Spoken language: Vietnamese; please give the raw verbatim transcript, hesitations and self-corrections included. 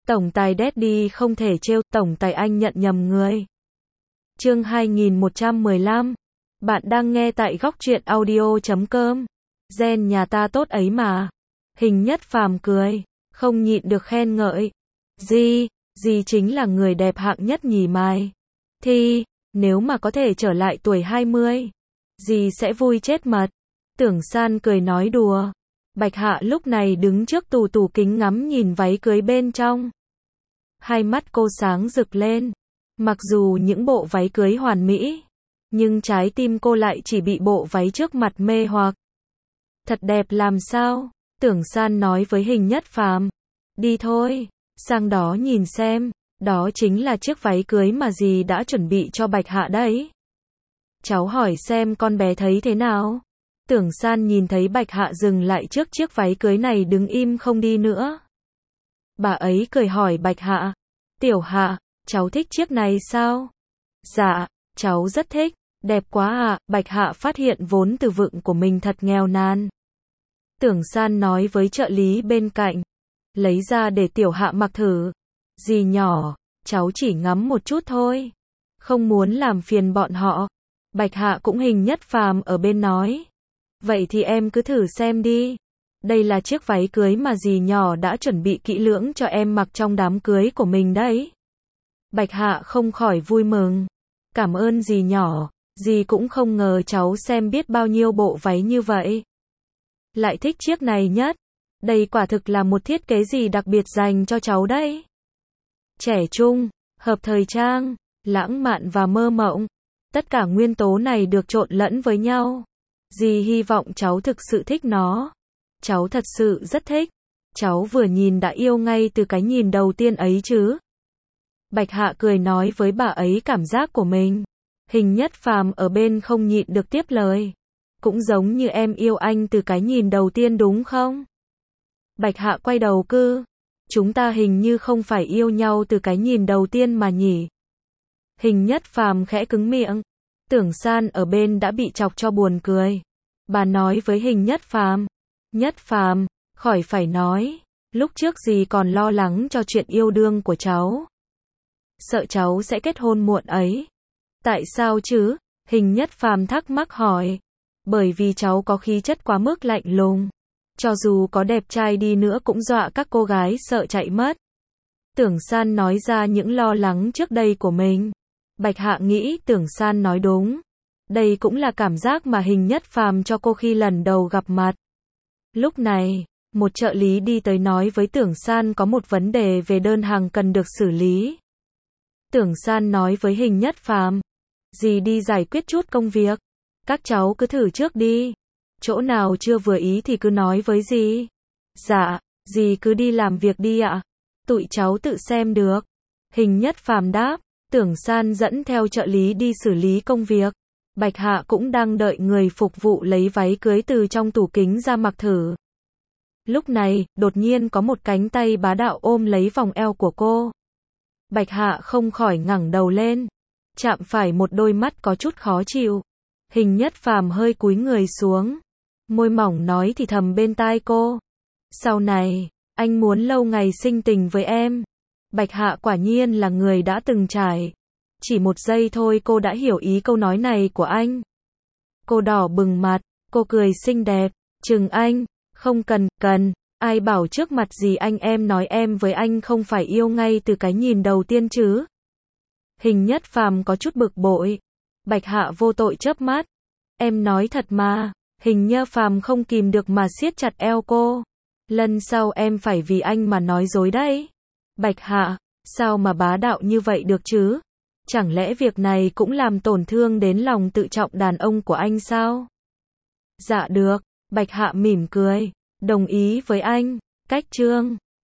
Tổng tài Daddy không thể trêu, tổng tài anh nhận nhầm người. Chương hai nghìn một trăm mười lăm. Bạn đang nghe tại góc truyện audio chấm com. Gen nhà ta tốt ấy mà. Hình Nhất Phàm cười, không nhịn được khen ngợi. Di, Di chính là người đẹp hạng nhất nhì mai. Thì, nếu mà có thể trở lại tuổi hai mươi, Di sẽ vui chết mật. Tưởng San cười nói đùa. Bạch Hạ lúc này đứng trước tủ tủ kính ngắm nhìn váy cưới bên trong. Hai mắt cô sáng rực lên. Mặc dù những bộ váy cưới hoàn mỹ, nhưng trái tim cô lại chỉ bị bộ váy trước mặt mê hoặc. Thật đẹp làm sao? Tưởng San nói với Hình Nhất Phàm. Đi thôi, sang đó nhìn xem, đó chính là chiếc váy cưới mà dì đã chuẩn bị cho Bạch Hạ đấy. Cháu hỏi xem con bé thấy thế nào? Tưởng San nhìn thấy Bạch Hạ dừng lại trước chiếc váy cưới này đứng im không đi nữa. Bà ấy cười hỏi Bạch Hạ. Tiểu Hạ, cháu thích chiếc này sao? Dạ, cháu rất thích. Đẹp quá à, Bạch Hạ phát hiện vốn từ vựng của mình thật nghèo nàn. Tưởng San nói với trợ lý bên cạnh. Lấy ra để Tiểu Hạ mặc thử. Dì nhỏ, cháu chỉ ngắm một chút thôi. Không muốn làm phiền bọn họ. Bạch Hạ cũng Hình Nhất Phàm ở bên nói. Vậy thì em cứ thử xem đi. Đây là chiếc váy cưới mà dì nhỏ đã chuẩn bị kỹ lưỡng cho em mặc trong đám cưới của mình đấy. Bạch Hạ không khỏi vui mừng. Cảm ơn dì nhỏ, dì cũng không ngờ cháu xem biết bao nhiêu bộ váy như vậy. Lại thích chiếc này nhất. Đây quả thực là một thiết kế gì đặc biệt dành cho cháu đấy. Trẻ trung, hợp thời trang, lãng mạn và mơ mộng. Tất cả nguyên tố này được trộn lẫn với nhau. Dì hy vọng cháu thực sự thích nó. Cháu thật sự rất thích. Cháu vừa nhìn đã yêu ngay từ cái nhìn đầu tiên ấy chứ. Bạch Hạ cười nói với bà ấy cảm giác của mình. Hình Nhất Phàm ở bên không nhịn được tiếp lời. Cũng giống như em yêu anh từ cái nhìn đầu tiên đúng không? Bạch Hạ quay đầu cư. Chúng ta hình như không phải yêu nhau từ cái nhìn đầu tiên mà nhỉ? Hình Nhất Phàm khẽ cứng miệng. Tưởng San ở bên đã bị chọc cho buồn cười. Bà nói với Hình Nhất Phàm. Nhất Phàm, khỏi phải nói. Lúc trước dì còn lo lắng cho chuyện yêu đương của cháu. Sợ cháu sẽ kết hôn muộn ấy. Tại sao chứ? Hình Nhất Phàm thắc mắc hỏi. Bởi vì cháu có khí chất quá mức lạnh lùng. Cho dù có đẹp trai đi nữa cũng dọa các cô gái sợ chạy mất. Tưởng San nói ra những lo lắng trước đây của mình. Bạch Hạ nghĩ Tưởng San nói đúng. Đây cũng là cảm giác mà Hình Nhất Phàm cho cô khi lần đầu gặp mặt. Lúc này, một trợ lý đi tới nói với Tưởng San có một vấn đề về đơn hàng cần được xử lý. Tưởng San nói với Hình Nhất Phàm. Dì đi giải quyết chút công việc. Các cháu cứ thử trước đi. Chỗ nào chưa vừa ý thì cứ nói với dì. Dạ, dì cứ đi làm việc đi ạ. Tụi cháu tự xem được. Hình Nhất Phàm đáp. Tưởng San dẫn theo trợ lý đi xử lý công việc. Bạch Hạ cũng đang đợi người phục vụ lấy váy cưới từ trong tủ kính ra mặc thử. Lúc này, đột nhiên có một cánh tay bá đạo ôm lấy vòng eo của cô. Bạch Hạ không khỏi ngẩng đầu lên. Chạm phải một đôi mắt có chút khó chịu. Hình Nhất Phàm hơi cúi người xuống. Môi mỏng nói thì thầm bên tai cô. Sau này, anh muốn lâu ngày sinh tình với em. Bạch Hạ quả nhiên là người đã từng trải. Chỉ một giây thôi cô đã hiểu ý câu nói này của anh. Cô đỏ bừng mặt, cô cười xinh đẹp, chừng anh, không cần, cần, ai bảo trước mặt gì anh em nói em với anh không phải yêu ngay từ cái nhìn đầu tiên chứ. Hình Nhất Phàm có chút bực bội. Bạch Hạ vô tội chớp mắt. Em nói thật mà. Hình Nhất Phàm không kìm được mà siết chặt eo cô. Lần sau em phải vì anh mà nói dối đấy. Bạch Hạ, sao mà bá đạo như vậy được chứ? Chẳng lẽ việc này cũng làm tổn thương đến lòng tự trọng đàn ông của anh sao? Dạ được, Bạch Hạ mỉm cười, đồng ý với anh. Cách chương